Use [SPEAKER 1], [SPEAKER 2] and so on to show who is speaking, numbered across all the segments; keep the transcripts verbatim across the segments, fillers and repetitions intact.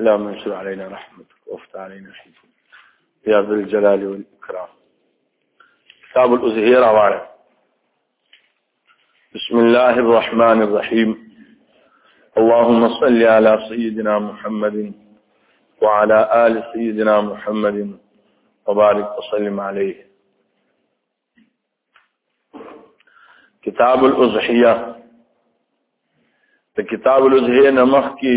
[SPEAKER 1] اللهم انشر علينا رحمتك وافتح علينا حفظك يا ذا الجلال والإكرام. كتاب الأضحية رواه. بسم الله الرحمن الرحيم. اللهم صل على سيدنا محمد وعلى آل سيدنا محمد وبارك وسلم عليه. کتاب الاضحیہ تو کتاب الاضحیہ نمخ کی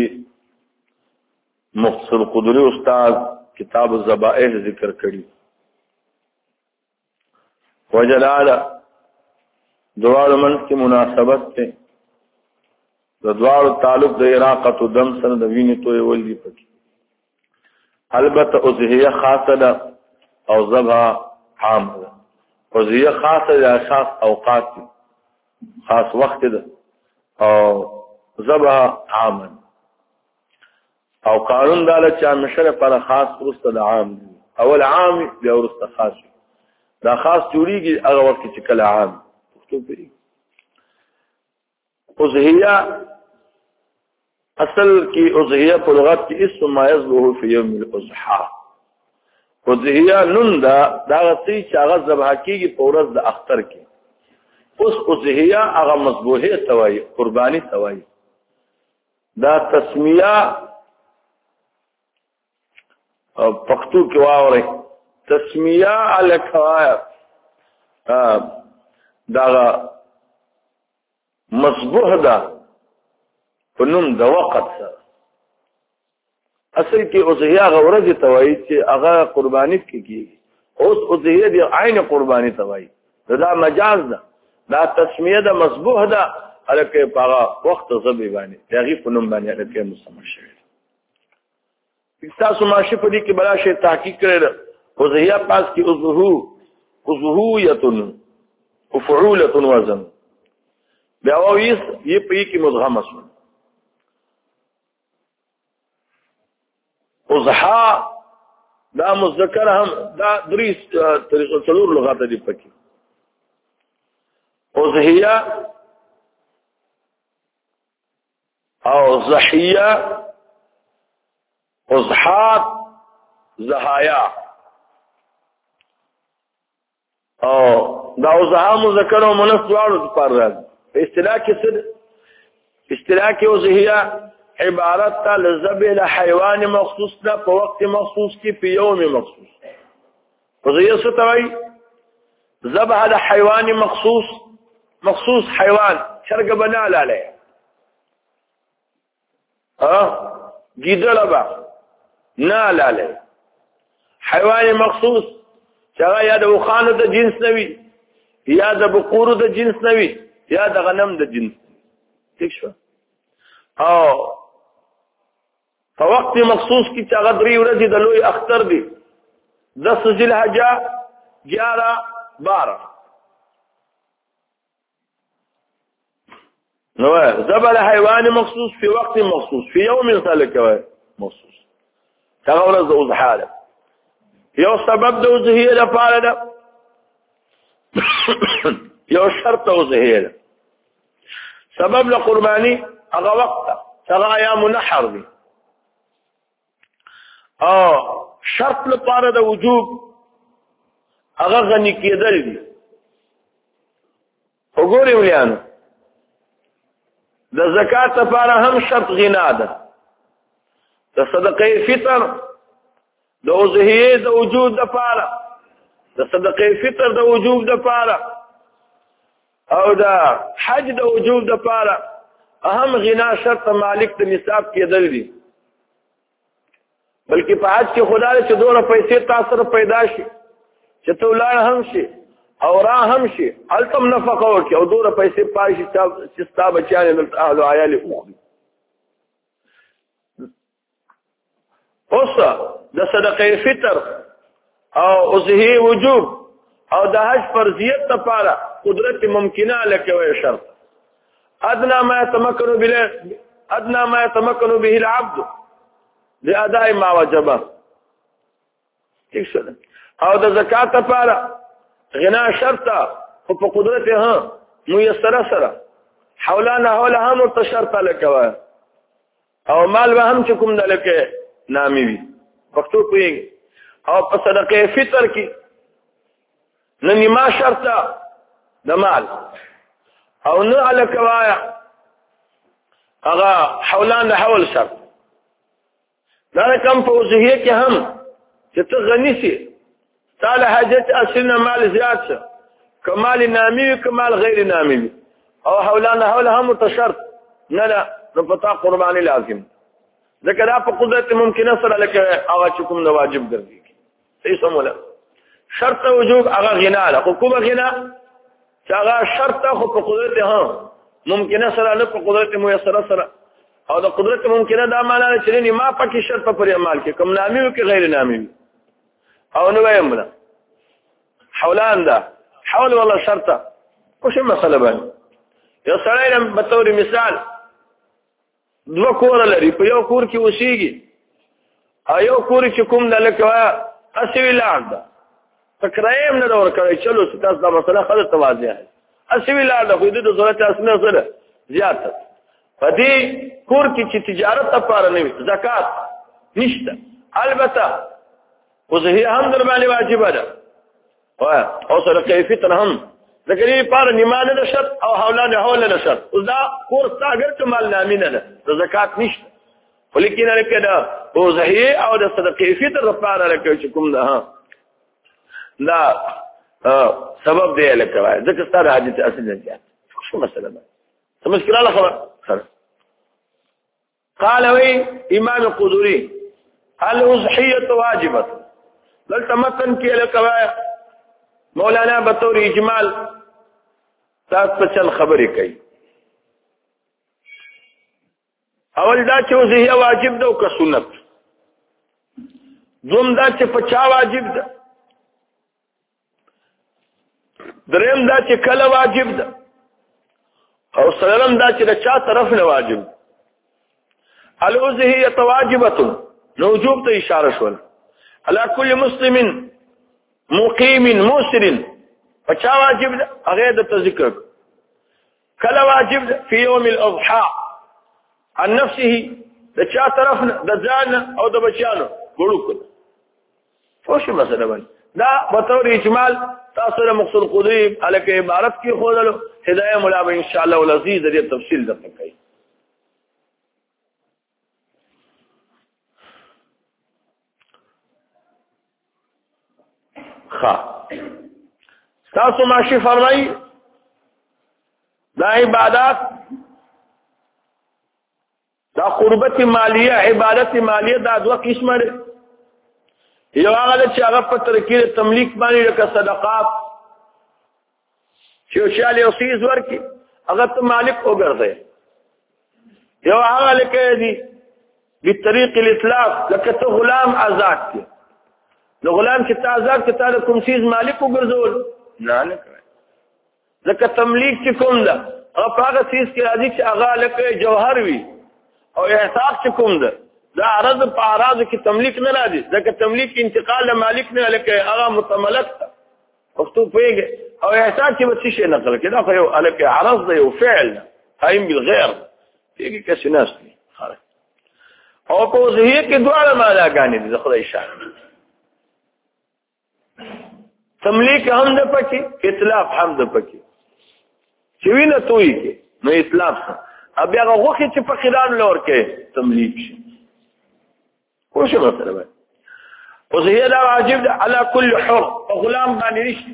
[SPEAKER 1] مختصر قدری استاد کتاب الذبائح ذکر کری. وجلال دوار من کی مناسبت تے دوار تعلق د اراقت و دم سن د وینې توی ولدی پکی. البته اضحیہ خاصه ده او ذبح عام ده. اضحیہ خاصه ده اشخاص اوقات ده، خاص وقت ده، او ذبح عام ده. او قانون داله چې مشره پر خاص ورسته د عام دي. اول عام بیا ورسته خاص. دا خاص جوړیږي هغه وخت چې کله عام پښتو پری. اضحیہ اصل کی اضحیہ په لغت کې اسم ما یذبح فی یوم الاضحى. اضحیہ نون دا دا غتی چې هغه ذبح کیږي په ورځ د اختر کې. اوس اضحیہ هغه مذبوحه توای، قربانی توای. دا تسمیه او پښتو کې واوري تسمیه الکوایا دا مذبوح ده په نوم د وخت سره. اصل کې اضحیہ غورځ توای چې هغه قربانی کیږي. اوس اضحیہ دی عین قربانی توای. دا مجاز ده. دا تسمیه ده مذبوح ده الکه په وخت ذبح باندې دغه په نوم باندې الکه مسمى شوی. تاسو ماشي په دې کې بلا شی تحقیق کړل. اضحیہ پاس کې اضحو اضحویه وفعوله وزن بیا وایس یې په کې مدغم اسو. اضحى دا مذکر هم دا دریس طریقه څلور لغات دي پکې. اضحیہ او ضحیہ اضحات زهایا او دا اضحا مذکر او مؤنث دواړو پر راځي. په اصطلاح کې څه اصطلاح کې اضحیہ عبارت تا لذبح لحیوان مخصوص ده په وخت مخصوص کې په یوم مخصوص. اضحیہ څه ته وایي؟ ذبح لحیوان مخصوص مخصوص حیوان شرګ بنا لاله ها گیدړه با نه لاله حیوان مخصوص چې یا د وخانو د جنس نوي یا د بقورو د جنس نوي یا د غنم د جنس. ٹھیک شو. او په وخت مخصوص کې چې هغه درې ورځې د لوی اختر دي دس ذی الحجه گیارہ بارہ نو ذبح حیوان مخصوص فی وقت مخصوص فی یوم ذلك مخصوص. هغه ورځ د اضحیٰ ده. یو سبب د اضحیٰ لپاره ده، یو شرط د اضحیٰ ده. سبب له قربانی هغه وخت هغه ایام نحر دي. او شرط لپاره د وجوب هغه غنی کېدل دي. وګورئ ولیانو د زکات لپاره هم شرط غنا ده. د صدقه فطر د اضحیه د وجود لپاره د صدقه فطر د وجود لپاره او د حج د وجود لپاره اهم غنا شرط مالک د نصاب کېدل دي. بلکې په حج کې خدای چې دوه پیسې تاسو پیدا شي چې تولار هم شي او را هم شي التم نفقه ورکي او دوه پیسې پای شي چې ستا بچیان د اهل عیال اوخلي. اوس د صدقه فطر او اضحیه وجوب او د حج فرضیت لپاره قدرت ممکنه لکه شرط ادنى ما يتمكن به ادنى ما يتمكن به العبد لاداء ما وجبه. ٹھیک شو. او د زکات لپاره غنا شرط او په قدرت ها میسره سره حولانه حول هم ورته شرط لکه او مال به هم چې کوم دلکه نامي وي پښتو پوهیږي او په صدقه فطر کې نه نیما شرطه د مال او نه الکوایا هغه حولان د حول شرط دا کم په وجهه کې هم چې ته غني سي تعالی حاجت اصلنا مال زیات شه کمال نامي کمال غیر نامي او حولان حول هم شرط نه لا نو پتا قرباني لازم ذکر په قدرت ممکنه سره لکه هغه چې کوم د واجب ګرځي صحیح سموله شرط وجوب هغه غنا له کومه غنا چې هغه شرط خو په قدرت ها ممکنه سره نه په قدرت میسره سره او د قدرت ممکنه دا معنی چې نه ما پکې شرط پر اعمال کې کم نامي او کې غیر نامي او نو وایم نه حولان دا حول والله شرطه وش مساله باندې یو سړی په تور مثال دو کور لري په یو کور کې وسیږي او یو کور چې کوم د لکه اسوي لاړ ده فکرایم نه ور کوي چلو تاسو دا مسله خاله توازی ہے اسوي لاړ ده خو د ضرورت اسنه سره زیاته په دې کور کې چې تجارت لپاره نه وي زکات نشته البته وزهي هم در باندې واجب ده او سره کیفیت هم ذکر یې پاره نیمانه ده شرط او حولان حول نه شرط او دا کور ستاګر ته مال نامي نه ده زکات نشته ولیکن لکه دا وزهي او د صدقې فطر لپاره لکه چې کوم ده ها دا سبب دی لکه وای ځکه ستاره حاجت اصل نه ځي شو مسله ده مشکله لا خبر قال وي امام القدوري الاضحيه واجبه دلته متن کې لکه وای مولانا بطور اجمال تاسو په چل خبرې کوي اول دا چې وزهي واجب ده او که سنت دوم دا چې په چا واجب ده دریم دا چې کله واجب ده او سلام دا چې د چا طرف نه واجب الوزهیه واجبه نو وجوب ته اشاره شول على كل مسلم مقیم مسر فچا واجب ده هغه د ذکر کله واجب ده په یوم الاضحى عن نفسه د چا طرف د ځان او د بچانو ګړو کړ فوش مسله باندې دا بطور اجمال تاسو له مقصود قدری الکه عبارت کې خوللو هدايه مولا به ان شاء الله العزيز دې تفصیل درته کوي خا تاسو ماشي فرمای دا عبادت دا قربت مالیه عبادت مالیه دا دوه قسمه دي یو هغه چې هغه په ترکیب تملیک باندې لکه صدقات چې شاله او سیز ورکی هغه ته مالک وګرځي یو هغه لکه دي بطريق الاطلاق لکه ته غلام آزاد کی نو غلام چې تا آزاد کی تا کوم سیز مالک وګرځول نه نه کوي لکه تملیک چې کوم ده هغه هغه سیز کې راځي چې هغه لکه جوهر وي او احساس چې کوم ده دا عرض په اراض کې تملیک نه راځي ځکه تملیک انتقال له مالک نه لکه هغه متملک وختو پیږي او احساس چې وڅ شي نقل کړه خو یو الکه عرض دی او فعل قائم بالغير پیږي کس ناس دي خلاص او په ظاهر کې دواړه معنا غانې دي خدای شان تملیک هم د پکې اطلاق هم د پکې چې وینه توي کې نو اطلاق بیا هغه وخت چې په خلال لور کې تملیک شي وش مثلا بقى وهي لا واجب على كل حر غلام باندې نشته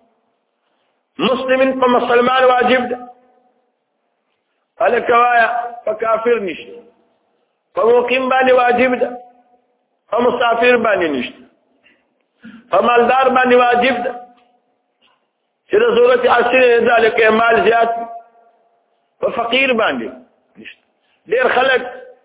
[SPEAKER 1] مسلم په مسلمان واجب ده الکوایا په کافر نشته په مقیم باندې واجب ده په مسافر باندې نشته په مالدار باندې واجب ده چې د ضرورت اصل ذلك مال زیات په فقیر باندې نشته ډیر خلک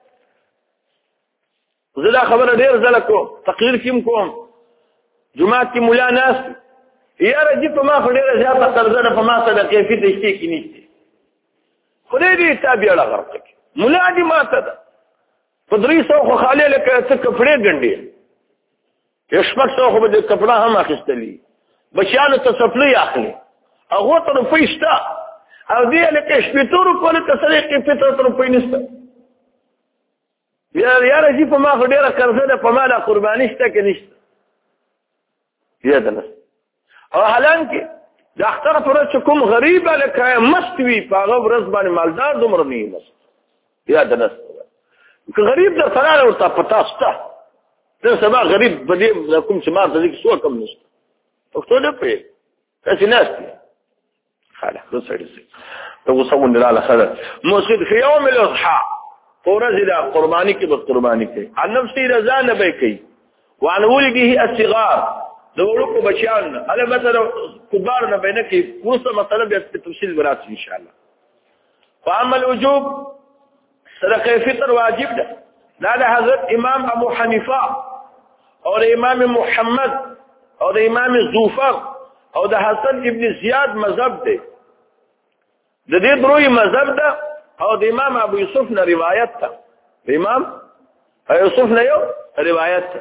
[SPEAKER 1] زدا خبره ډیر زله کو تقریر کیم کوم جمعه کې مولا ناس یا رجی په ما خډیره زیاته قرضه په ما سره کیفیت شته کې نشته خدای دې تابع لا غرق مولا دې ماته ده په درې سو خو خاله لکه څه کپڑے ګنډي یشمک سو خو به کپڑا هم اخیستلی بچانو ته سپلی اخلي هغه ته پیستا او دې لکه شپېتورو کوله ته سره کې پته تر پېنسته یاره چې په ما خو ډېره قرضه ده په ما لا قرباني شته که نشته یاده نه او حالانکې د اختر په ورځ چې کوم غریب هلکه مست وي په هغه ورځ باندې مالدار دومره نه وي مست یاده نه که غریب در سره ورته پتا شته نن سبا غریب په دې کوم چې مار ته دې کې څوک هم نشته پښتو نه پوهېږي تاسې ناست دي خاله ښه سړي سي ته غوسه غوندې راله ښه ده مسجد فی یوم الاضحی په ورځې د قرباني کې به قرباني کوي عن نفسي رضا نه به کوي وعن ولده الصغار د وړوکو بچیانو نه البته د کبارو نه به نه کوي وروسته مسله بیا په تفصیل به راشي انشاءالله واما الوجوب صدقه فطر واجب ده دا د حضرت امام ابو حنیفه او د امام محمد او د امام زوفر او د حسن ابن زیاد مذهب دی د دې دروي مذهب ده او د امام ابو یوسف نه روایت ده د امام ابو یوسف نه یو روایت ده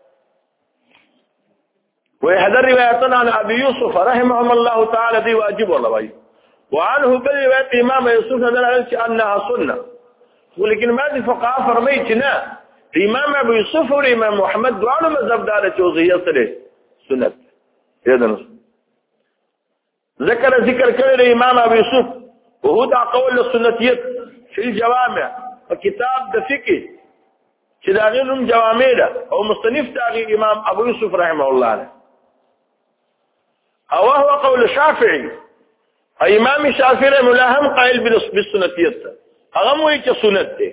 [SPEAKER 1] ويحضر روايتنا عن ابي يوسف رحمه الله تعالى دي واجب والله واجب وعنه بالروايه امام يوسف دل انها سنه ولكن ما دي فقهاء فرميتنا امام ابو يوسف وامام محمد دعوا مذهب دار توزيه سره سنت اذن ذكر ذكر كره امام ابو يوسف وهو دا قول السنتيه في الجوامع وكتاب د فقه چې دا غنوم جوامع ده او مصنف تاغي امام ابو يوسف رحمه الله عليه او هو قول الشافعي امام الشافعي ملاهم قائل بالسنتيه هغه وایي چې سنت ده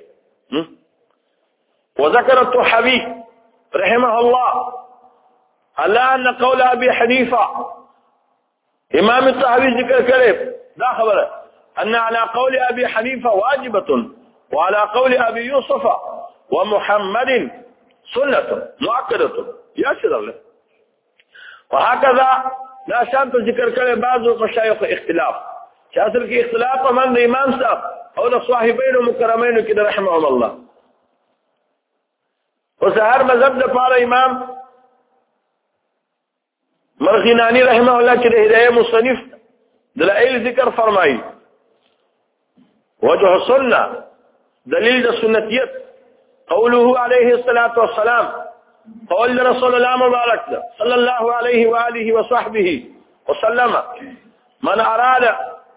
[SPEAKER 1] وذكر الطحاوي رحمه الله على ان قول ابي حنيفه امام الطحاوي ذکر کړي دا خبره ان على قول ابي حنيفه واجبه وعلى قول ابي يوسف ومحمد سنه مؤكده يا شرله وهكذا لا شانت ذکر کړي بعض مشایخ اختلاف چې اصل کې اختلاف من امام صاحب او د صاحبین مکرمین کې رحمهم الله وسهر مذهب د پاره امام مرغینانی رحمه الله چې د هدايه مصنف دلائل ذکر فرمایي وجه السنه دلیل د سنتیت قوله عليه الصلاه والسلام قول رسول الله مبارك صلى الله عليه واله وصحبه وسلم من اراد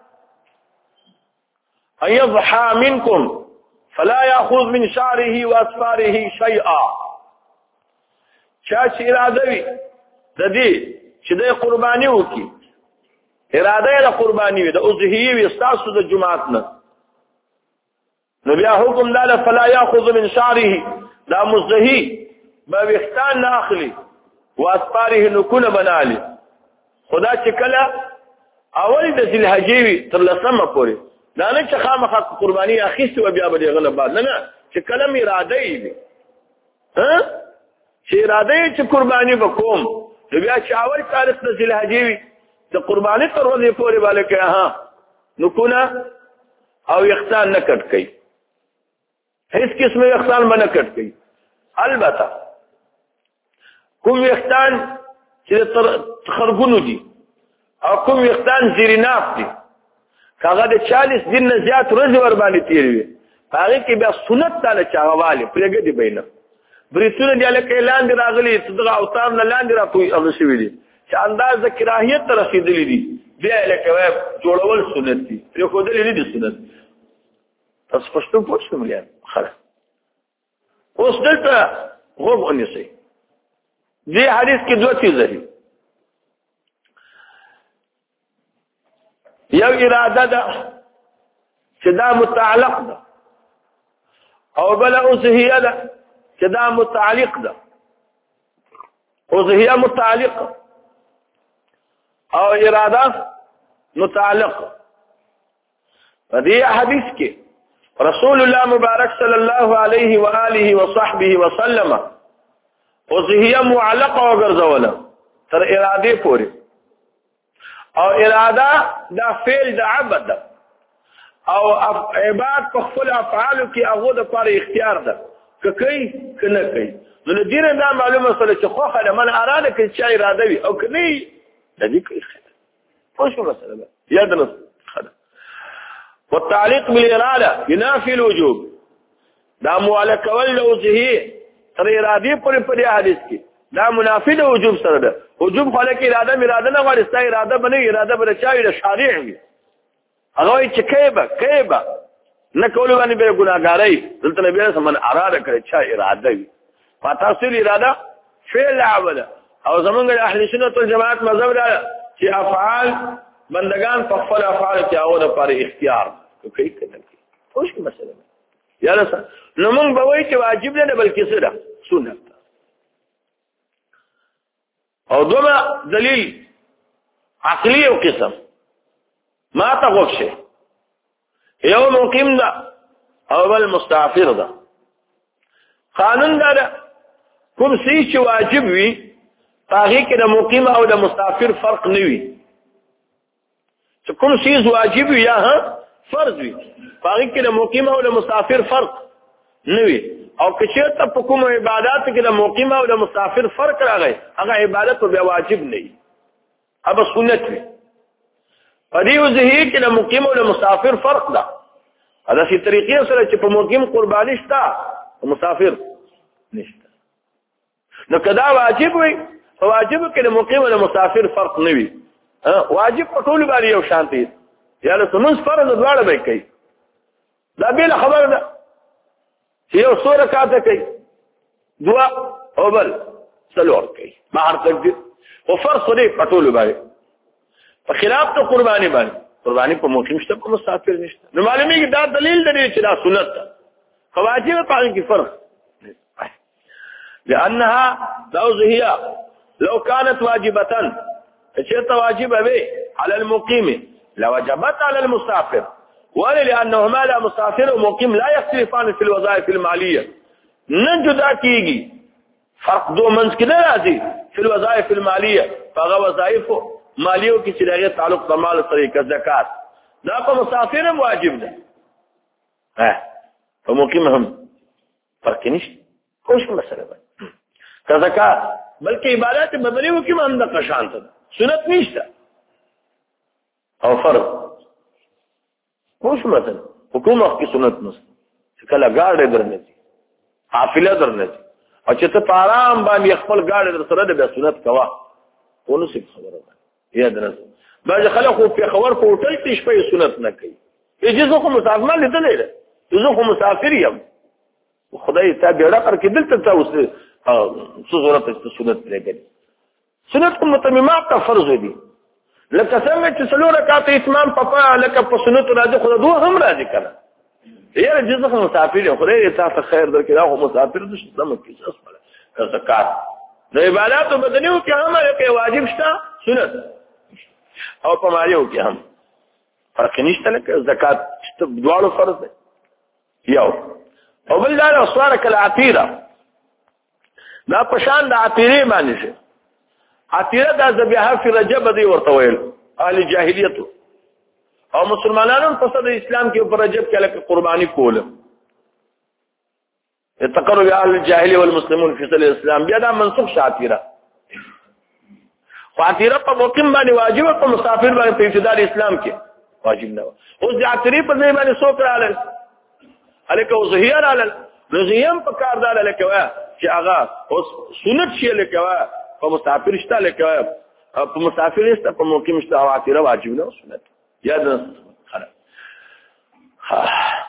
[SPEAKER 1] ان يضحى منكم فلا ياخذ من شعره واصفاره شيئا چا چې اراده وي د دې چې د قرباني وکي اراده د قرباني وي د اضحیه وي استاسو د جمعات نه نو بیا حکم داله فلا ياخذ من شعره دا مزدهي به وختان نه اخلي واصفاره نکونه بنالي خدا چې کله اول د ذل حجوي تر لسمه پورې دا نه چې خامخا قرباني اخیسته و بیا به غلط بعد نه نه چې کلم اراده وي ها چې اراده چې قرباني وکوم بیا چې اول تاریخ د ذل حجوي د قرباني تر ورځې پورې بالکه ها نکونه او یختان نه کټ کوي هیڅ قسمه یختان باندې کټ کوي البته کوم یختان چې خرګونو دي او کوم یختان زیریناف دي هغه د چالیس دین نه زیات ورځې ور باندې تیروي هغه کې بیا سنت تعالی چاواله پرګه دی بینه بریتونه دی له اعلان دی راغلي تدغه اوتار نه لاندې را کوي هغه شوی دي چې انداز د کراهیت ته رسیدلی دي بیا له کوي جوړول سنت دي یو خو دې دي سنت تاسو پښتو پوښتنه مليان خلاص اوس دلته غوږ ونیسئ دې حدیث کې دوه چیزې دي یو اراده ده چې دا متعلق ده او بل اوسهیه ده چې دا متعلق ده اوسهیه متعلق او اراده متعلق په دې حدیث کې رسول الله مبارک صلی الله علیه و آله و صحبه وسلم اوسهیه معلقه وګرځوله تر اراده پورې او اراده دا فعل د عبد ده او عباد په خپل افعالو کې هغه د پر اختیار ده که کوي که نه کوي نو د دې نه معلومه سره چې خو خله من اراده کوي چې اراده وي او که نه د دې کوي خو شو مثلا یاد نه خله والتعليق بالاراده ينافي الوجوب دا مواله کول له وجهي تر ارادي پر پر حدیث کې دا منافی د وجوب سره ده. وجوب خلک اراده اراده نه غواړي، ستا اراده بنه اراده بل چاوي د شارع وي هغه چې کيبه کيبه نه کول باندې به ګناګاري دلته نبی سم اراده کړي چا اراده وي فتاصل اراده فعل عمل او زمونږ د اهل سنت والجماعت مذهب دا چې افعال بندگان په خپل افعال کې او د پر اختیار کوي کړي خوش کی مسله یا رسول نو موږ به وایو چې واجب نه بلکې څه ده سنت. او دوما دلیل عقلی او قسم ما تغوښه یو مقیم ده او بل مستعفر ده. قانون دا کوم څه چې واجب وي هغه کې د مقیم او د مستعفر فرق نه وي. چې کوم څه واجب وي یا ها فرض وي هغه کې د مقیم او د مستعفر فرق نه وي. او که چېرته په کوم عبادت کې د مقیم او د مسافر فرق راغی هغه عبادت به واجب نه وي هغه سنت وي. په دې وجه کې د مقیم او د مسافر فرق ده. دا چې طریقې سره چې په مقیم قرباني شته او مسافر نشته نو کدا واجب وي واجب کې د مقیم او د مسافر فرق نه وي. واجب په ټول باندې یو شان دي یا له سنت فرض دواړه به کوي. دا بل خبر ده چې یو څو رکعات کوي دعا او بل څلور کوي مہر تکبیر او فرض لري په ټول باندې په خلاف ته قرباني باندې قرباني په مقیم شته په مسافر نشته. نو معلومیږي دا دلیل دی چې دا سنت ده واجب په کې فرق لانها توزهيه لو كانت واجبه شرط واجبه به على المقيم لوجبت على المسافر ولأنهما لا مسافر ومقيم لا يختلفان في الوظائف المالية نجدا کیږي فرق دو منځ کې نه راځي في الوظائف المالية فهغه وظائف مالیو کې چې دغه تعلق د مال سره کې زکات دا په مسافر هم واجب ده ها په مقیم هم فرق نشته کوم مسله ده که زکات بلکې عبادت بدلیو کې هم د قشانت ده سنت نشته او فرض خوش مثلا حکومت کی سنت نشته کله گاډه درنه دي حافله درنه دي او چې ته پارام باندې خپل گاډه در سره د سنت کوا ونه څه خبره ده یا درنه بعض خلکو په خبر په هوټل کې شپه سنت نه کوي یجزو خو مسافر نه لیدل نه یجزو خو مسافر یم خدای ته بیره پر کې دلته تاسو څه ضرورت ته سنت لګي سنت کوم متممات ته فرض دي لکه څنګه چې څلور رکعات اتمام پپا لکه په سنت راځي خو دوه هم راځي کنه یاره جزء مسافر خدای ته ته خیر درکړي دا خو مسافر د شتمه کې څه سره زکات د عبادت بدنیو کې هم یو واجب شته سنت او په مالیو کې هم فرق نشته لکه زکات دواړو فرض دي یو او بل دا اسوار کله عتیره دا پشان د عتیره باندې شي عتیره دا ذبیحه فی رجب دی ورته ویل اهل جاهلیت او مسلمانانو په صد اسلام کې په رجب کې لکه قربانی کوله تقرب اهل الجاهلیه والمسلمون فی صد الاسلام بیا دا منسوخ شاتیره عتیره په مقیم باندې واجب او په مسافر باندې په ابتداء اسلام کې واجب نه اوس د عتیره په ځای باندې څوک رااله الکه وزهیر رااله رزیم په کاردار الکه چې هغه اوس سنت شي الکه په مسافر شته لکه په مسافر شته په مقیم شته او عتیره واجب نه سنت یاد خلاص ها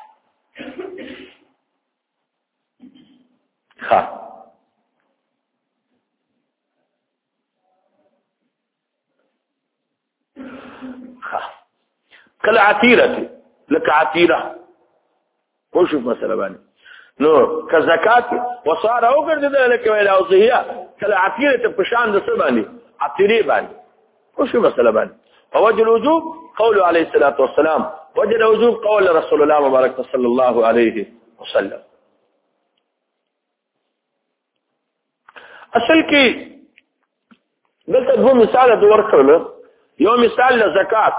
[SPEAKER 1] ها ها کله عتیره لکه عتیره خو شوف مسله باندې نو کزکات وصار او ګرځیدل لکه ویل او زهیا کله عتیره ته پشان د څه باندې عتیره باندې خو شو مسله باندې فوجه الوجوب قول عليه الصلاه والسلام وجه الوجوب قول رسول الله مبارك صلى الله عليه وسلم. اصل کې دلته دوه مثال د ورکړل یو مثال د زکات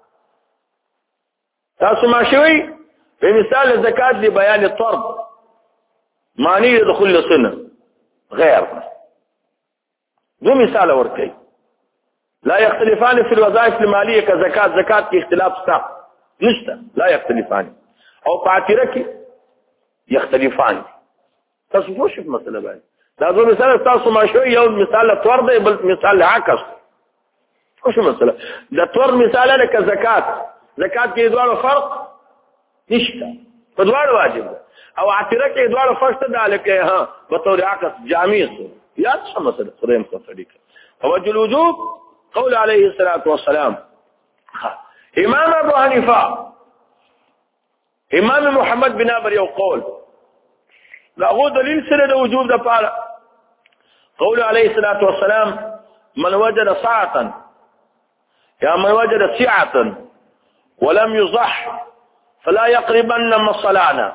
[SPEAKER 1] تاسو ما شوي په مثال د زکات دی بیان طرد معنی دخول سنه غیر دو مثال ورکړي لا يختلفان في الوظائف الماليه كزكاه زکات کې اختلاف شته نشته لا يختلفان او پاتیره کې یختلفان تاسو پوه شئ مسله باندې دا دوه مثال تاسو ما شو یو مثال تور دی بل مثال عکس پوه شئ مسله د تور مثال لکه زکات زکات کې دوه فرق نشته په دوه واجب او عتیره کې دوه فرق ده لکه ها په تور عکس جامع سو یاد څه مسله فریم کو صدیق توجه الوجوب قول عليه الصلاه والسلام امام ابو حنیفه امام محمد بن ابي یو قول لاغو دلیل سره د وجوب د پاره قول عليه الصلاه والسلام من وجد ساعه يا من وجد سعه ولم يصح فلا يقربن مصلانا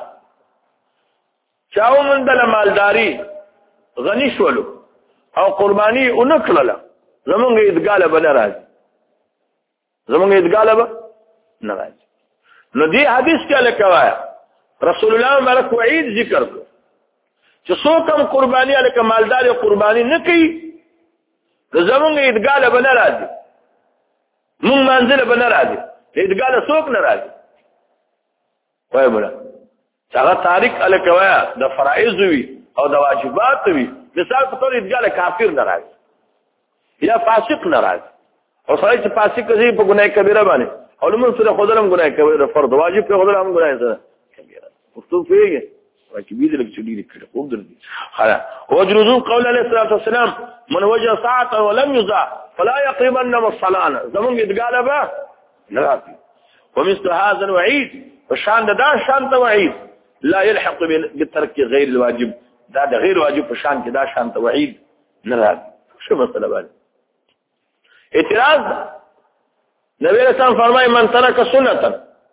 [SPEAKER 1] چاو من د مالداري غني شولو او قرباني اونکړه زمونږ ادګاله بنه راځي زمونږ ادګاله به نه راځي نو دې حدیث کې لکوایا رسول الله مبارک وعید ذکر کو چې څوک هم قرباني الک مالدار قرباني نه کوي زمونږ ادګاله بنه راځي مونږ منزل بنه راځي ادګاله څوک نه راځي وای بولا هغه تاریخ الکوایا د فرایض وی او د واجبات وی مثال په تور ادګاله کافر نه راځي یا فاسق نه راځي او سړی چې فاسق کوي په ګناه کبیره باندې او موږ سره خدای ګناه کبیره فرض واجب په خدای هم ګناه سره کبیره مکتوب پیږي واجب دي لکه چې دي کړه خوب درځي خلا وجرذو قول عليه الصلاه والسلام من وجه ساعه ولم يزع فلا يقربن الصلاه زمون ادګاله به نه راځي ومثل هذا الوعيد وشان دا شان وعيد لا يلحق بالترك غير الواجب دا د غیر واجب په شان کې دا شان وعيد نه راځي شو مسله باندې اعتراض نبی رسول فرمای من ترک سنتا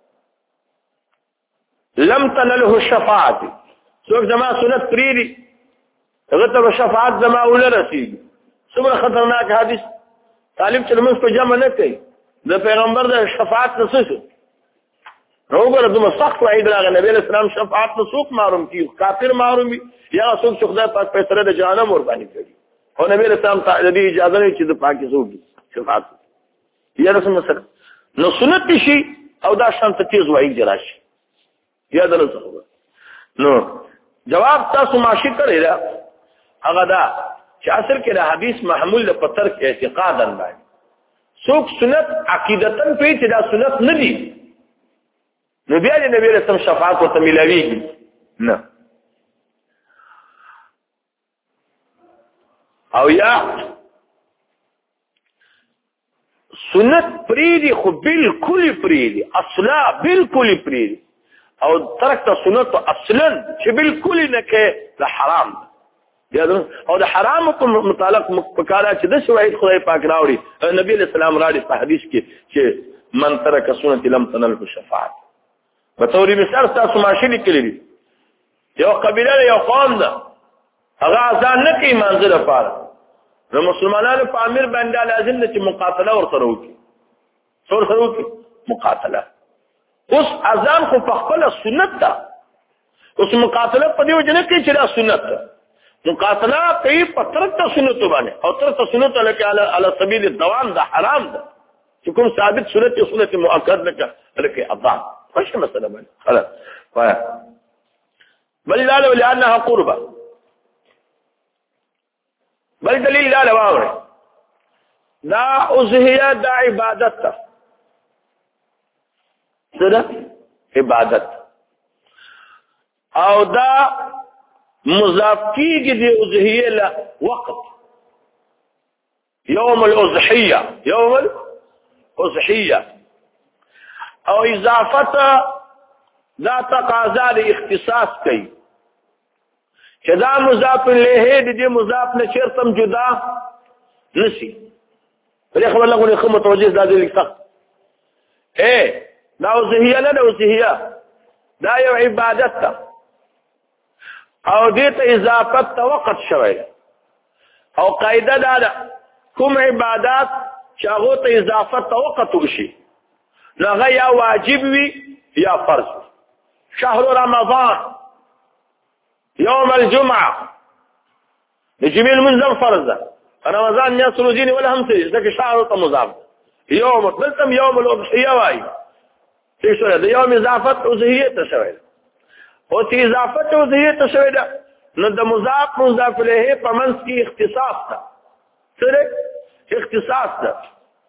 [SPEAKER 1] لم تنله الشفاعه څوک زما سنت پریدي هغه ته شفاعت زما ول رسیږي څومره خطرناک حدیث طالب چې موږ په جمع نه کوي د پیغمبر د شفاعت نسوسه نو ګره دومره سخت وعید راغی نبی رسول الله شفاعت نسوک معلوم کی کافر معلوم یا څوک چې خدای پاک فیصله د جهنم ور باندې کوي او نبی رسول الله تعالی اجازه نه چې د پاکي څوک شفاعت یا رسول الله نو سنت شي او دا شانت تیز وعید راشي یا درته نو جواب تاسو ماشي کړی دا هغه دا چې اصل کې د حدیث محمول په ترک اعتقادا باندې څوک سنت عقیدتن په چې دا سنت نه دي نو بیا د نبی رسول شفاعت او تملاویږي نه او یا سنت پریدي خو بالکل پریدي اصلا بالکل پریدي او ترکت سنت اصلا چې بالکل نه کې د حرام او د حرام په متعلق مقاله چې د شواهد خدای پاک راوړي نبی اسلام راوړي په حدیث کې چې من ترک سنت لم تنله شفاعت په توري مثال تاسو ماشي لیکلي یو قبيله یو قوم ده هغه ځان نه کوي منځ لپاره نو مسلمانانو په امیر باندې لازم ده چې مقاتله ورسره وکړي څور سره وکړي مقاتله اوس اذان خو په خپل سنت ده اوس مقاتله په دې وجه نه کوي چې دا سنت ده مقاتله کوي په ترک سنت باندې او ترک سنت لکه على سبيل الدوام ده حرام ده چې کوم ثابت سنت سنت مؤکد لکه لکه اذان مش مساله باندې خلاص وایا بل لا لانها قربه بل دلیل لا لواوره دا اوزهیا دا عبادت ده سره عبادت او دا مضاف کیږي د اوزهیه له وقت يوم الاضحيه يوم الاضحيه او اضافت دا تقاضا د اختصاص کوي چې دا مضاف الیه د دې مضاف نه چیرته جدا نشي ولې خبر لغونه خو متوجه دا دې سخت اے دا اوزهیه نه اوزهیه دا یو عبادت ده او دې ته اضافت ته وقت شوی او قاعده دا ده کوم عبادت چې هغه ته اضافت ته وقت وشي نو یا واجب وي یا فرض شهر رمضان يوم الجمعه لجميع منزل فرض رمضان يصل دين ولا هم سي ذاك شهر مضاف يوم قلتم يوم الاضحيه واي في شو هذا يوم اضافه اضحيه تشوي او چې اضافت وضعیه ته شوی ده نو د مضاف مضاف الیه په منځ کې اختصاص ده سره اختصاص ده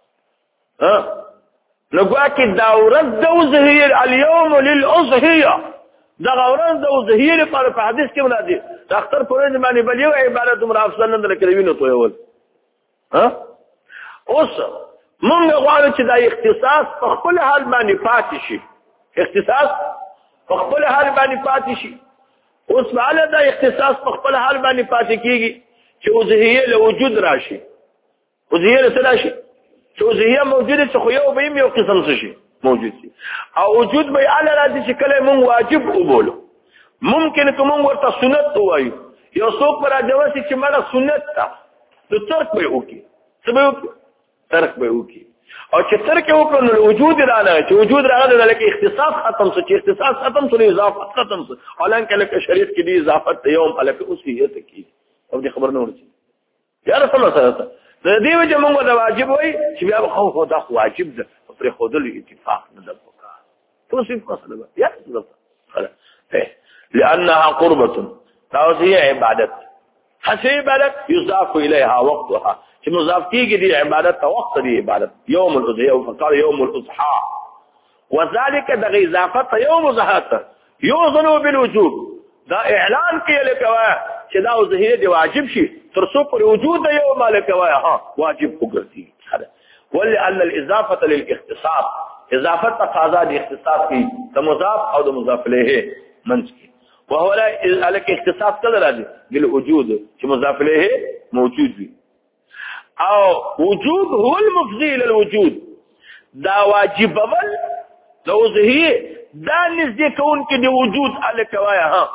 [SPEAKER 1] ها نو ګواکې دا ورځ د وضعیه اليوم للاضحیه دا ورځ د وضعیه لپاره په حدیث کې راځي د اختر په ورځ باندې بل یو عبادت عمر افضل نه درکړي وینو تویول ها اوس مونږ غواړو چې دا اختصاص په خپل حال باندې پاتې شي اختصاص په خپل حال باندې پاتې شي اوس معنا دا اختصاص په خپل حال باندې پاتې کیږي چې وضعیه له وجود راشي وضعیه له راشي چې وضعیه موجوده چې خو یو به یو قسم شي موجود شي او وجود به اعلی راځي چې کله مونږ واجب وبولو ممکن کوم ورته سنت وایو یو څوک پر راځي چې مړه سنت تا نو ترک به وکي څه به وکي ترک به وکي او چې ترک وکړو نو وجود راغلی چې وجود راغلی لکه اختصاص ختم شو چې اختصاص ختم شو اضافت ختم شو حالانکه لکه شریعت کې دی اضافت ته یوم الکه اوس یې ته کی او دې خبر نه ورسي یا رسول الله صلی الله علیه وسلم د دې وجه موږ د واجب وای چې بیا خو خو دا واجب ده پر خودل اتفاق نه ده وکړه توصيف مسله یا خلاص لانها قربه توزيع عبادت حسي عبادت يضاف اليها وقتها چې مضاف کیږي دی عبادت او وخت دی عبادت يوم الاضحيه وفقال يوم الاضحى وذلك د اضافه يوم الاضحى يوزن بالوجوب دا اعلان کړي لکه چې دا اضحيه دی واجب شي تر څو پر وجود یو مالک وای ها واجب وګرځي ولأن الاضافه للاختصاص اضافه تقاضا د اختصاص کی د مضاف او د مضاف الیه منځ کی وهو لا لك اختصاص کله راځي بالوجود چې مضاف الیه موجود وي او وجود هو المفضي الى الوجود دا واجب ول لو زهي دا نږدې کون کې دی وجود الکوایا ها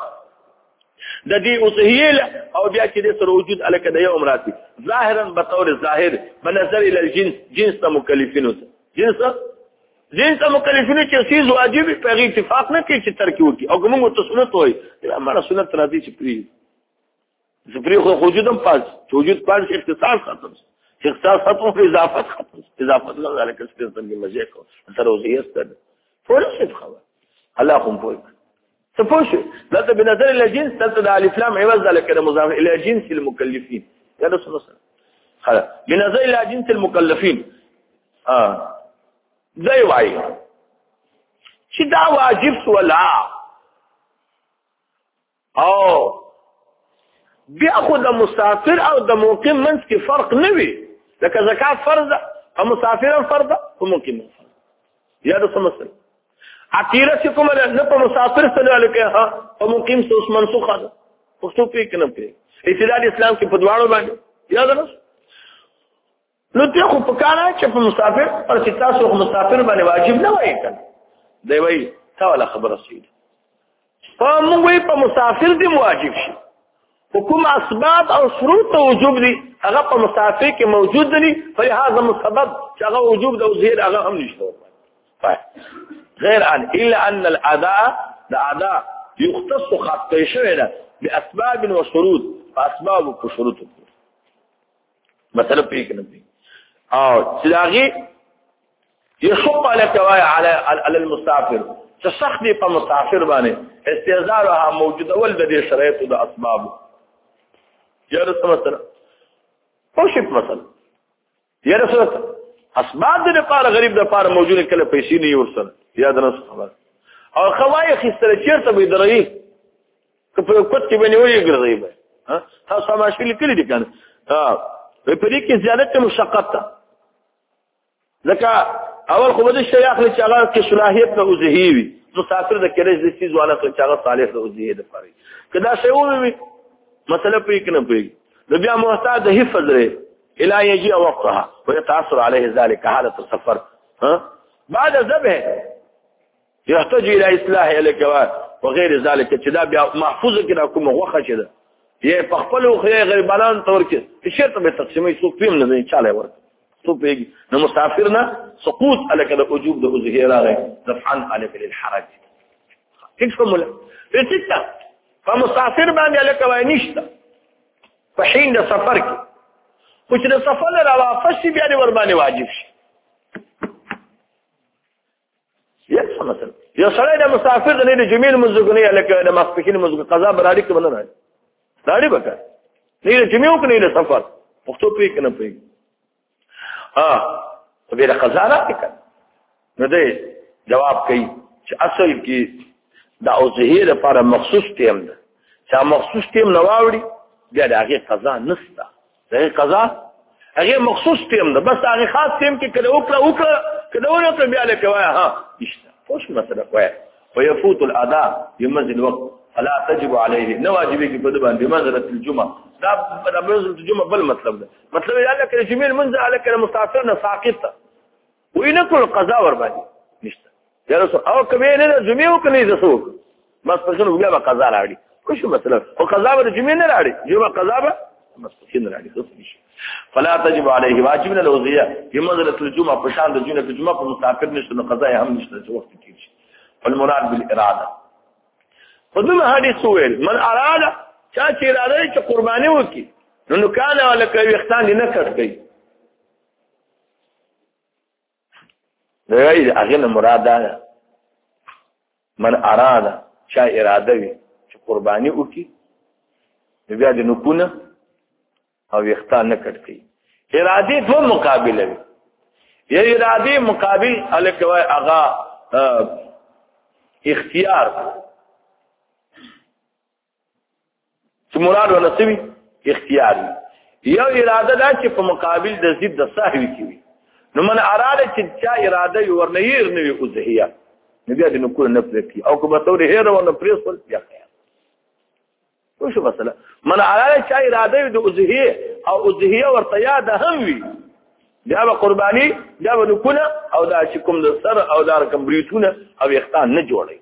[SPEAKER 1] د دې اوسهیل او بیا چې د سر وجود الک د یوم راتي ظاهرا بطور ظاهر بنظر الى الجنس جنس مکلفین جنس جنس مکلفین چې سیز واجب په غي اتفاق نه کوي چې ترک وکي او کومه ته سنت وای امر سنت راځي چې پری زفری خو وجودم پاس وجود پاس اختصاص ختم اختصاص ختم په اضافت ختم اضافت له ذلك استنتج مزه کو تر اوسه است فور څه خبر الله کوم پوي سپوش لا بنظر الى الجنس تلت الف لام عوض ذلك مضاف الى جنس المكلفين يا رسول الله خلاص بنظر الى جنس المكلفين اه زي وای چې دا واجب ولا او بیا خو د مسافر او د مقیم منځ کې فرق نه وي لکه زکات فرض او مسافر فرض او مقیم فرض یا د سمسل عقیده چې کومه نه په مسافر سره لکه ها او مقیم څه اوس منسوخه ده پښتو کې کنه په اعتدال اسلام کې په دواړو باندې یاد نه نو ته خو په کار چې په مسافر پر چې تاسو خو مسافر باندې واجب نه وایي کنه دی وایي تا ولا خبره سید په موږ په مسافر دی واجب شي حکم اسباب او شروط وجوب دي هغه په مسافر کې موجود دي فلهذا مسبب چې هغه وجوب د وزیر هغه هم نشته غیر ان الا ان الاداء الاداء يختص خط شوی باسباب وشروط فاسباب وشروط مثلا په کې نه او سلاغي يشق على على على المسافر تسخدي په مسافر باندې استعذارها موجوده ول د شرایط او د اسباب یا رسول مثلا او شپ مثلا یا رسول اسباب د لپاره غریب د لپاره موجوده کله پیسې نه ورسره یاد نه خبر او خوای خسر چیرته به درغي که په کوټ کې باندې وي ګرځي به ها تاسو ما شي لیکلي دي کنه ها په دې کې زیادت مشقت ده ځکه اول خو د شیخ له چاغه کې صلاحیت نه وزهي وي مسافر د کېرج د چیز والا له چاغه صالح د وزهي ده پاره کدا شی وي مثلا په کې نه پي د بیا محتاج د حفظ لري الى يجي وقتها ويتعثر عليه ذلك حاله السفر ها بعد ذبح يحتاج الى اصلاح الكوار وغير ذلك چې دا بیا محفوظه کړه کوم غوخه چې ده یې په خپل خو غریبانان تور کې شرط به تقسیمي سو پیم نه چاله ورته سو پیږي نو مسافرنا سقوط الک د وجوب د وزهیر راغی دفعا الف للحرج هیڅ کومه فیتا فمسافر باندې الک وای نشته په حين د سفر کې خو چې د سفر را واپس بیا د ور باندې واجب شي یا څه مثلا یو سړی د مسافر د نه د جمعې لمونځ کوي لکه د ماسپښین لمونځ قضا به راړي که به نه راړي راړي به که نه د جمعې وکړي نه د سفر پښتو پوهېږي که نه پوهېږي خو بیا د قضا راغلي که نو دی جواب کوي چې اصل کې د اوضحیې لپاره مخصوص ټیم ده چې مخصوص ټیم نه واوړي بیا د هغې قضا نشته د هغې قضا هغې مخصوص ټیم ده بس هغې خاص ټیم کې کله وکړه وکړه که ونه وکړه بیا لکه وایه ها نشته پوه شو مسله وایه ويفوت الاداء بمنزل الوقت فلا تجب عليه نه واجبېږي په ده باندې منزلة الجمعه دا د منزلة الجمعه بل مطلب ده مطلب یې هلکه د جمعې لمونځ هلکه د مسافر نه ساقط ده وی نه کړو قضا ورباندې نشته او که بیا نه د جمعې وکړه نه یې د څه وکړو ماسپښین بیا به قضا راوړي پوه شو مسله خو قضا به د جمعې نه راوړي جمعه قضا به ماسپښین راوړي څه نشي فلا تجب عليه واجب نه الوضحیه بمنزلة الجمعه په شان د جمعې په جمعه په مسافر نشته نو قضا یې هم نشته چې وخت کېږي والمراد بالاراده فدوم حدیث ویل من اراده چا چې اراده چې قرباني وکړي نو نو کانه ولکه وختان دې نه کټ کوي دی هغه نه مراد ده من اراده چا اراده وي چې قرباني وکړي بیا د نکونه او وختان نه کټ کوي اراده دوه مقابله وي یا اراده مقابل الکه وای اغا اختیار چې مراد ونسوي اختیار یو اراده ده چې په مقابل د ضد د سهوي کې وي نو من اراده چې چا اراده ورنیر نه وي اوزهیه نو بیا د نکول نه پرې او که به تورې هېره ونه پرېښول بیا خیال پوه شو مسله من اراده چا اراده وي د اوزهیه او اوزهیه ورته یاده هم وي بیا به قرباني بیا به نکونه او دا چې کوم د سر او دا رقم بریتونه او اختان نه جوړي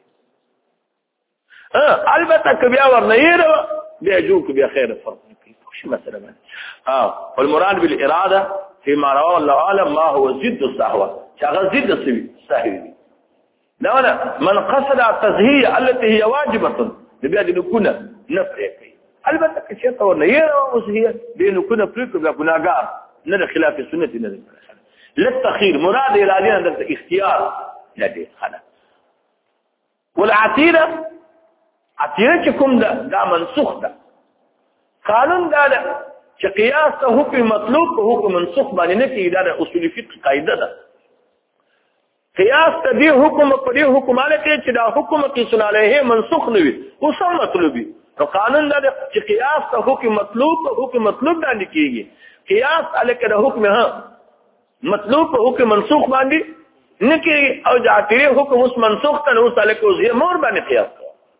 [SPEAKER 1] البته که بیا ورنه هېره بیا جو که بیا خیر فرق نه کوي پوه شو مسله باندې والمراد بالاراده فيما رواه الله اعلم ما هو ضد السهوه چې هغه ضد السهوي سهوي دا نه من قصد التزهيه التي هي واجبه بیا د نکونه نه پرې کوي البته که چې ته ورنه هېره اوس هي د نکونه پرې کوي بیا ګناهګار نه د خلاف سنت نه دی للتخير مراد اراده د اختیار نه دی خلاص والعتيره عتیره چې کوم ده دا منسوخ ده قانون دا ده چې قیاس ته حکم مطلوب په حکم منسوخ باندې نه کېږي دا د اصول فقه قاعده ده قیاس ته دې حکم په دې حکم باندې کې چې دا حکم قیاس علیه منسوخ نه وي او سم مطلوب وي نو قانون دا ده چې قیاس ته حکم مطلوب په حکم مطلوب باندې کېږي قیاس علیه د حکم ها مطلوب په حکم منسوخ باندې نه کېږي او د عتیره حکم اوس منسوخ ته نو اوس علیه اوس یې مور باندې قیاس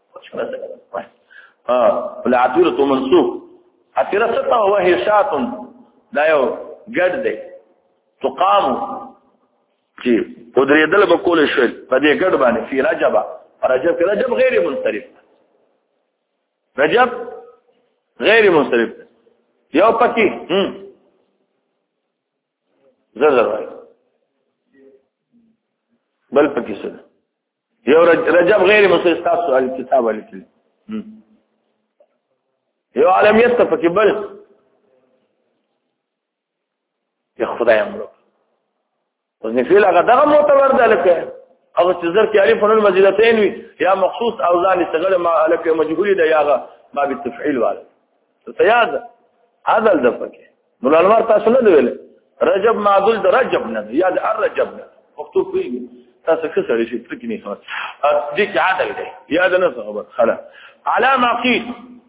[SPEAKER 1] اه العتيره منسوخ عتيره ستا وهي شات دا یو ګډ دی تقام چې قدرېدل به کول شي په دې ګډ باندې فی رجب رجب کې رجب غیر منصرف رجب غیر منصرف یو پکې هم زړه راي بل پکې څه یو رجب غیر منصرف تاسو الكتاب علیکم یو عالمیت ته پکې بل یا خدای امر اوس نه فعل هغه دغه معتبر ده لکه هغه چې ذکر کې الف فنون مزیدتين وي یا مخصوص اوزان استغل ما لکه مجهول ده یا ما بالتفعيل واله تیاز هذا الدفکه نو الانوار تاسو نه ویل رجب معدول ده رجب نه یا ده الرجب نه مكتوب فيه تاسو څه سره شي فکر نه خلاص دې کې عادل دی یا ده نه خبر خلاص علامه قید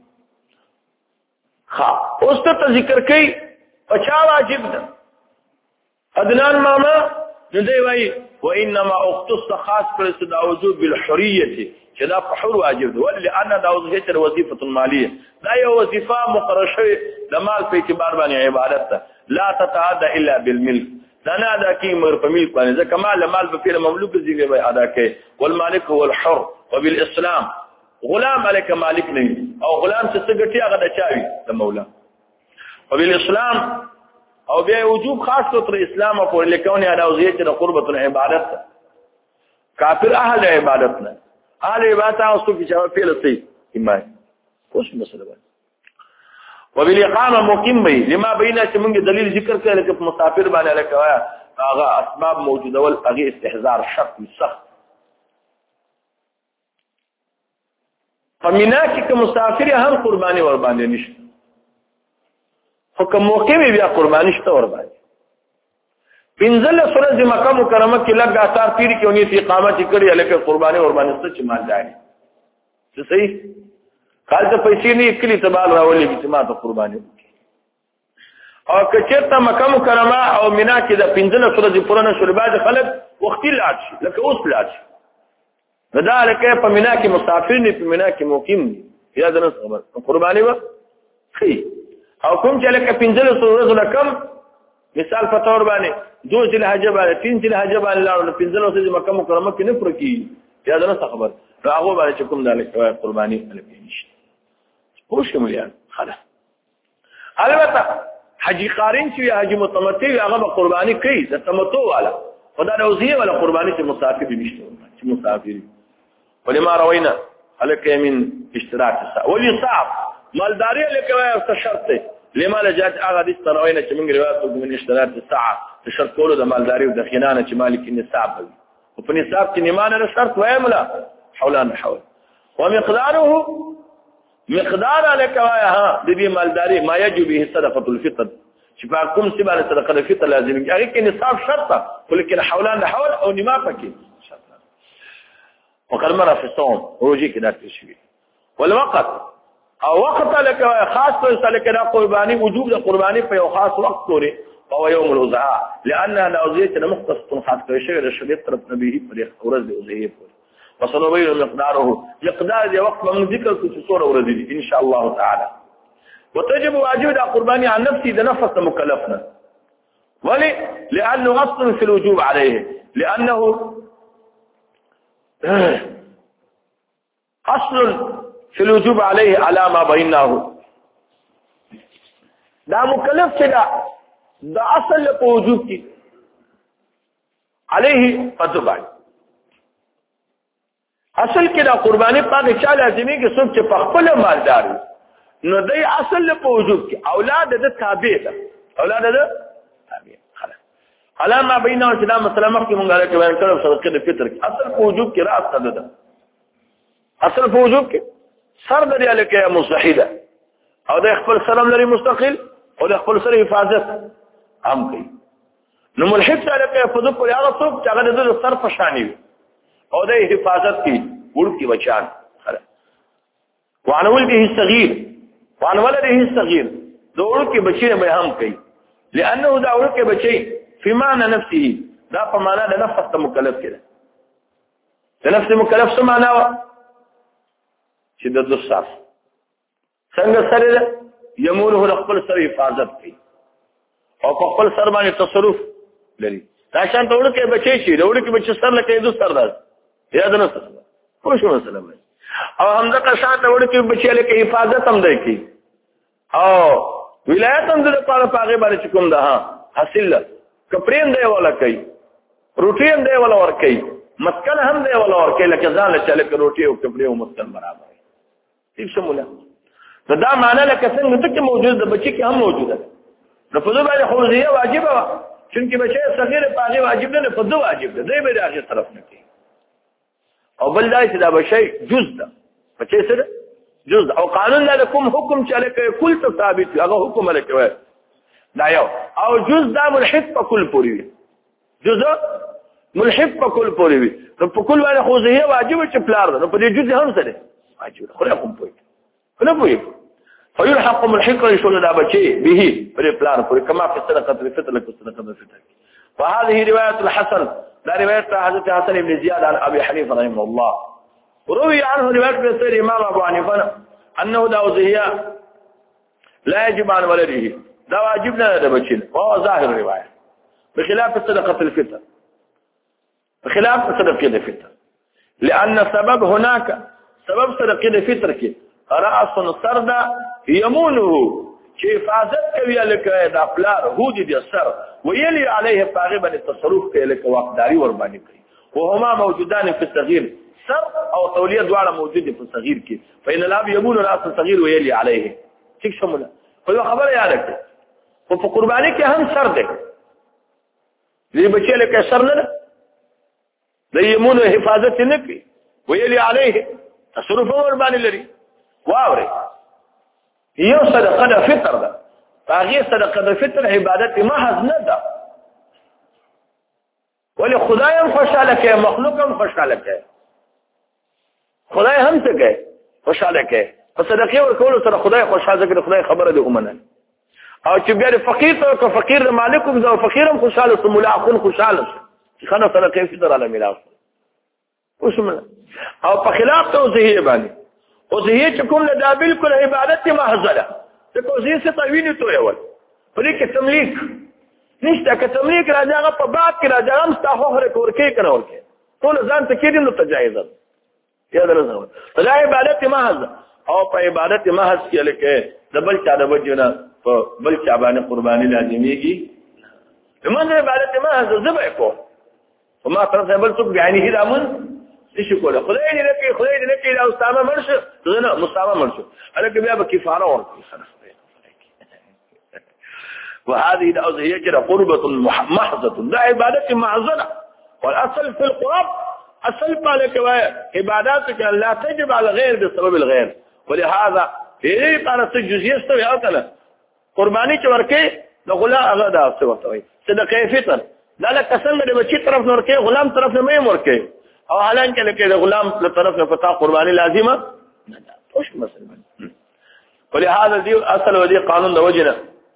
[SPEAKER 1] خا اوس ته ذکر کوي پچا واجب ده ادنان ماما نو دی وای و انما اختص خاص پر صدا وجوب بالحريه چې دا په حر واجب ده ولې ان دا وظیفه وظیفه مالیه دا یو وظیفه مقرره شوی د مال په اعتبار باندې عبادت ده لا تتعدى الا بالملك دا نه ادا کی مر په ملک باندې ځکه مال مال په پیر مملوک ذی به ادا کوي والمالک هو الحر وبالاسلام غلام عليك مالک نه او غلام چې څه ګټي هغه د چاوي د مولا وبالاسلام او بیا وجوب خاص طور اسلام او پر لکونه ادا وزیه چې قربت العبادت کافر اهل عبادت نه اهل عبادت او څه چې په پیل سي ایمان اوس مسله ده وبالاقامه مقیم وي لما بينه چې موږ دلیل ذکر کړل چې مسافر باندې لکه هغه اسباب موجوده ول هغه استحضار شرط سخت فمینا کې که مسافر هم قرباني ور باندې نشته خو که موقیم بیا قرباني شته ور باندې پنځل سورۃ مکه مکرمه کې لږ اثار پیری کې ونی اقامت کړي لکه قرباني ور باندې څه مالداري څه صحیح کال ته پیسې نه کلی تبال راولي چې ما ته قرباني او کچته مکه مکرمه او مینا کې د پنځل سورۃ پرانه شول بعد خلک وختي لاړ شي لکه اوس لاړ شي ذلك په مینا کې مسافر نه په مینا کې مقیم دي یا د نس خبر قرباني و خي او کوم چې لکه پنځل سورۃ لکم مثال په تور باندې دو ذل حج باندې تین ذل حج باندې لاړو پنځل سورۃ مکه مکرمه کې نه پر کی یا د نس خبر راغو باندې کوم ذلك قرباني الفي نشي پوښ مليان خلاص البته حجی قارن چې حجی متمتع هغه قرباني کوي د تمتع والا خدای روزيه ولا قرباني چې مسافر نشته چې مسافر ولما روينا عليك من اشتراك الساعه واليصاب مالداري لك شرط لما لجات اغادي روينا چې موږ روایت من اشتراك الساعه شرط کولو د مالداري او د خيانه چې مالک النصاب او په نصاب کې نیمانه شرط وایملا حولان حول ومقداره مقدار لك ها د دې مالداري ما يجب به صدقه الفطر چې په کوم څه باندې صدقه الفطر لازم هغه کې نصاب شرط ولیکن حولان حول او نیمه پکې وقد مر في الصوم روجي كده تشوي والوقت او وقت لك خاص لك قرباني وجوب القرباني في خاص وقت كوري وهو يوم الاضحى لانها الاضحيه مختصه خاص كشيء الشريعه طرف نبيه فريق ورز الاضحيه وسنبين مقداره مقدار دي وقت من ذكر في سوره ورزي ان شاء الله تعالى وتجب واجب القرباني عن نفسي ده نفس مكلفنا ولي لانه اصل في الوجوب عليه لانه اصل في الوجوب عليه على ما بيناه دا مكلف كده دا اصل په وجوب کې عليه فتبع اصل کې دا قرباني پاک چا لازمي کې څوک چې په خپل مالدار نو دای اصل په وجوب کې اولاد د تابع ده اولاد د تابع خلاص علامه بینه چې دا مسله مخکې مونږ راکې بیان کړو صدقه د فطر کې اصل په وجوب کې راس ده اصل په وجوب کې سر د دې لکه مستحيله او د خپل سلام لري مستقل او د خپل سره حفاظت هم کوي نو ملحد سره په فضو پر هغه څوک چې هغه د سر په شانی او د حفاظت کې ورکی بچان خلاص وعن ولده الصغير وعن ولده الصغير دوړ کې بچي به هم کوي لانه دا ور کې بچي في معنى نفسه دا په معنا د نفس ته مکلف کړي د نفس مکلف څه معنا و چې د دوساف څنګه سره یمونه خپل سره حفاظت کوي او خپل سر باندې تصرف لري دا شان ته ور کې بچي شي ور کې بچي سر لکه د سر راز یاد نه څه خو شو سلام او همدا که شان ته ور کې بچي لکه حفاظت هم دی کوي او ولایت هم د پاره پاغه باندې کوم ده ها حاصل کپرین دی ولا کوي روټي هم دی ولا ور کوي مسکن هم دی ولا ور کوي لکه ځان له چاله کې روټي او کپري او مسکن برابر ٹھیک شموله دا معنی لکه څنګه ته موجود ده بچي کې هم موجوده نو په دې باندې خوځيه واجب و چې بچي صغیر پاغه واجب نه په دو واجب ده دی به هغه طرف نه کوي او بل دا چې دا بشي جز ده بچي سره جز او قانون لا کوم حکم چاله کوي کل ته ثابت هغه حکم لکه وای دا یو او جز دا ملحق په کل پوری جز ملحق په کل پوری نو په کل باندې خوځيه واجب چې پلار ده نو په دې جز هم سره واجب خو نه کوم پوي نه پوي فيلحق ملحق يشول دا بچي به پر پلار پر کما في صدقه الفطر لك صدقه الفطر وهذه روايه الحسن دا روايه حضرت حسن بن زياد عن ابي حنيفه رحمه الله وروي عنه روايه سيد الامام ابو حنيفه انه دا وزهيا لا يجب عن ولده دا واجبنا دا بچي وهو ظاهر الروايه بخلاف صدقه الفطر بخلاف صدقه الفطر لان السبب هناك سبب صدقه الفطر کې راس سر دا يمونه چې حفاظت کوي لکه دا پلار هودي دي سر ويلي عليه طاغبا التصرف کوي لکه واقداري ور باندې کوي وهما موجودان في الصغير سر او توليه دواړه موجود دي په صغير کې فإن الاب يمون راس الصغير ويلي عليه ٹھیک شموله په خبره یاد کړئ او په قرباني کې هم سر دی دې بچي لکه سر نه د يمون حفاظت نه کوي ويلي عليه تصرف ور باندې لري واوري یو صدقه د فطر ده هغه صدقه د فطر عبادت محض نه ده ولی خدای هم خوشاله کوي مخلوق هم خوشاله کوي خدای هم څه کوي خوشاله کوي په صدقې ورکول سره خدای خوشاله کوي خدای خبره دې ومنه او چې بیا فقیر ته که فقیر مالکم زو فقیر هم خوشاله سو ملاقون خوشاله شي خانه صدقې فطر علی میراث وسمه او په خلاف توزیه باندې او زه چې کوم دا بالکل عبادت محضره ته کوزي څه توینه تو یو پرې کې تملیک نشته که تملیک راځي هغه په باب کې راځي هم ستاسو هر کور کې کنه ورکه ټول ځان ته کېدل نو تجایز ده یاد راځو دا عبادت محض او په عبادت محض کې لکه دبل چا د وجنه په بل چا باندې قرباني لازميږي لمن عبادت محض زبې کو وما طرف بل څوک يعني هدا من نشي کوله خدای دې لکه خدای دې لکه دا اسامه مرشه نه مستامه مرشه الکه بیا به کفاره ورکړي وهذه الأضحية قربة محضة لا عبادة معزنة والأصل في القرب أصل مالك عباداتك لا تجب على الغير بسبب الغير ولهذا إيه قالت الجزية استوي أصلا قرباني كوركي لغلا أغدا سوى صدقه فطر لا لك سنگ دے بچی طرف نورکے غلام طرف میں مرکے او حالان کے لکے غلام طرف میں فتا قربانی لازمہ توش مثلا ولهذا دي اصل ودي قانون دوجنا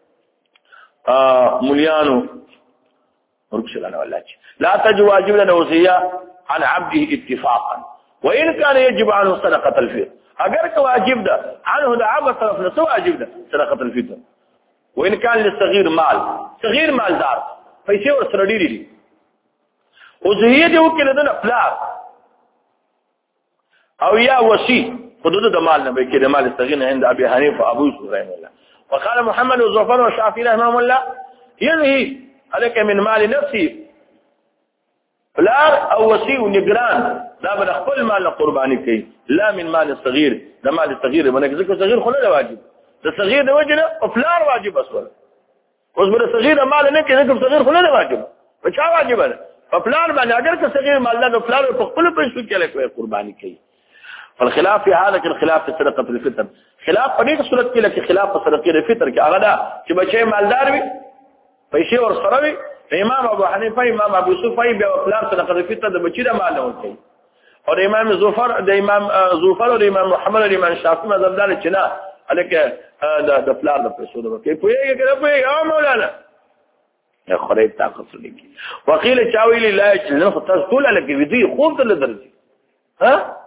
[SPEAKER 1] مليانو وركشلنا والله لا تجب واجب لنا وصيه عن عبده اتفاقا وان كان يجب عنه صدقه الفطر اگر کہ واجب ده عنه ده عبد طرف نو واجب ده صدقه الفطر وان كان للصغير مال صغير مالدار پیسې ور سره ډېری دي او زه دې وکړه د افلار او یا وصي حدود د مال نه به کې د مال استغنى عند ابي حنيفه ابو يوسف رحمه الله وقال محمد وزفر والشافعي رحمه الله ينهي عليك من مال نفسي فلار او وصي ونجران لا بد خپل مال قرباني کوي لا من مال الصغير ده مال الصغير باندې ذکر صغير خو نه واجب ده صغير د وجنه افلار واجب اصلا اوس بل صغير مال نه کې ذکر صغير خو نه واجب په چا واجب ده په پلان باندې اگر که صغير مال نه پلان په خپل پیسو کې له کوي قرباني کوي فالخلاف في هذا الخلاف في صدقه الفطر خلاف په دې صورت کې لکه خلاف په صدقه الفطر کې هغه دا چې بچي مالدار وي پیسې ور سره وي امام ابو حنیفه امام ابو یوسف ای په خلاف صدقه الفطر د بچي د مال نه ورته او امام زوفر د امام زوفر او امام محمد او امام شافعي مذهب دار چې نه الکه د پلان د پیسو د کې پوهیږي کنه پوهیږي مولانا یا خدای طاقت لري وقيل چاویل لا چې خو تاسو ټول لکه ودی خوب ته درځي ها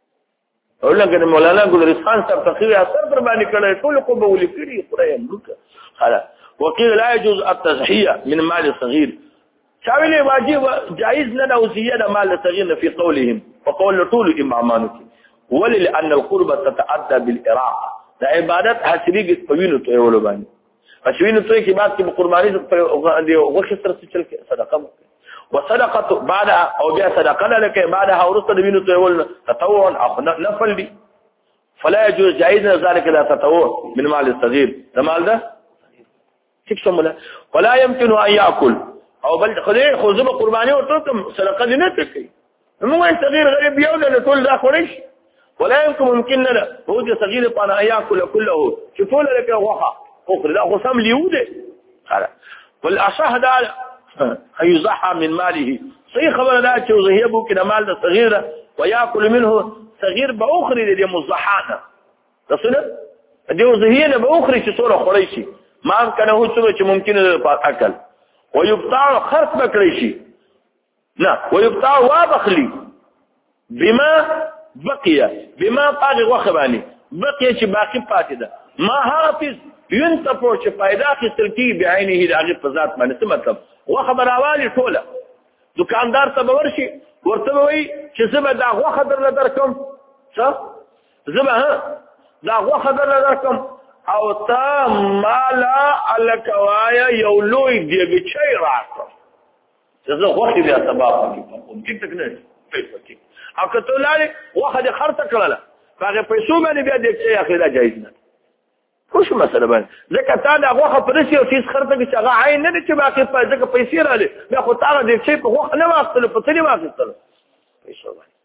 [SPEAKER 1] ولکه مولانا ګل خان صاحب تقریر اثر پر باندې کړی ټول کو به ولي کړی خدای ملک خلاص وقيل لا يجوز التضحيه من مال صغير چاویل واجب جائز لنا وصيه مال صغير في قولهم وقول طول امامانك وللان القربه تتعدى بالاراقه دا عبادت حاصلېږي په وینو تویولو باندې په وینو توی کې بعد کې قرباني دی وخت سره چل کې صدقه وصدقه بعد او بیا صدقه لکه بعدها ورسته د وینو تویول تطوع او نفل دي فلا يجوز جائز ذلك لا تطوع من مال الصغير ده مال ده تكشمله ولا يمكن ان ياكل او بل خدای خو زما قرباني ورته صدقه نه کوي نو صغير غریب یو نه ټول دا خورش ولا يمكن ممكن له هو دي صغير طانا ياكل كله شوفوا لك وها اخر لا خصم ليوده خلاص والاصح ده هيضحى من ماله صحيح خبر ده چې زهيبو كده مال ده صغير وياكل منه صغير باخر دي مزحانه تصل دي زهينه باخر چې صوره خوري شي ما كان هو څه چې ممکن اكل ويبتاع خرف بکړي شي لا ويبتاع وابخلي بما بقي بما طاغ وخباني بقي چې باقي پاتې ده ما حافظ ينتفع چې فائدہ اخیستل کی بعینه د هغه په ذات باندې څه مطلب وخبر اوالي ټوله دکاندار ته ورشي ورته وي چې زما دا غوخه در درکم څه زما دا غوخه در درکم او تا مالا الکوایا یو لوی دیږي چې راکړه چې زه غوخه بیا سبب کوم کې تکنه پیسې او کته لاله واخد خرڅ کړل هغه پیسو باندې بیا د چې اخیرا جایز نه خوش مسله باندې ځکه تا دا غوخه پرسي او فیس خرڅ کې هغه عین نه چې باقي په ځکه پیسې رااله بیا خو تا د چې په غوخه نه واخلې په تلې واخلې پیسو باندې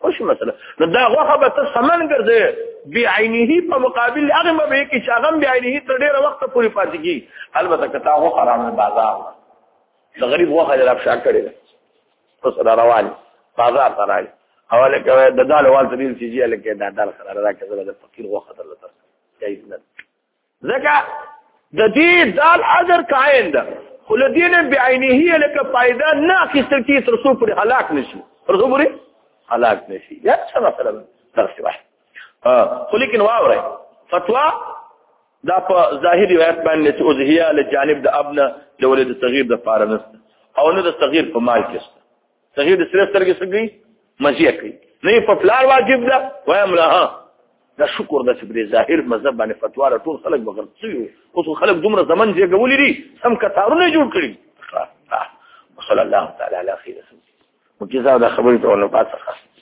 [SPEAKER 1] خوش مثلا نو دا غوښه به ته سمن ګرځې بعینه په مقابل هغه به کې چې هغه بعینه تر ډیره وخت پورې پاتې کیږي. البته که تا غوښه راوړې بازار د غریب غوښه دې رافشا کړې ده اوس را روانې بازار ته راغلې حواله کوي د دال وال ته دې چې لکه دا دال خبره راکړه زه د فقیر غوښه درته تر جایز نه ځکه د دې دال اجر قائم ده خو لدین بعینه لکه فائدہ نه اخیستل کیږي تر څو پورې هلاک نشي تر څو پورې هلاک نشي یا څه مثلا درس واحد خو لیکن واورئ فتوا دا په ظاهر روایت باندې چې اوزهیا له جانب د ابن د ولید صغیر د پاره نست او نه د صغیر په مال کې است صغیر د سره سترګې سګي مزیه کوي نه په پلار واجب ده وایم لا ها دا شکر د چې ظاهر مذهب باندې فتوا را ټول خلک بغل څوي اوس خلک دومره زمن دی غولې دي سم کتارونه جوړ کړی صلی الله تعالی علی خیر وجزا دا خبرې ته ولې پاتې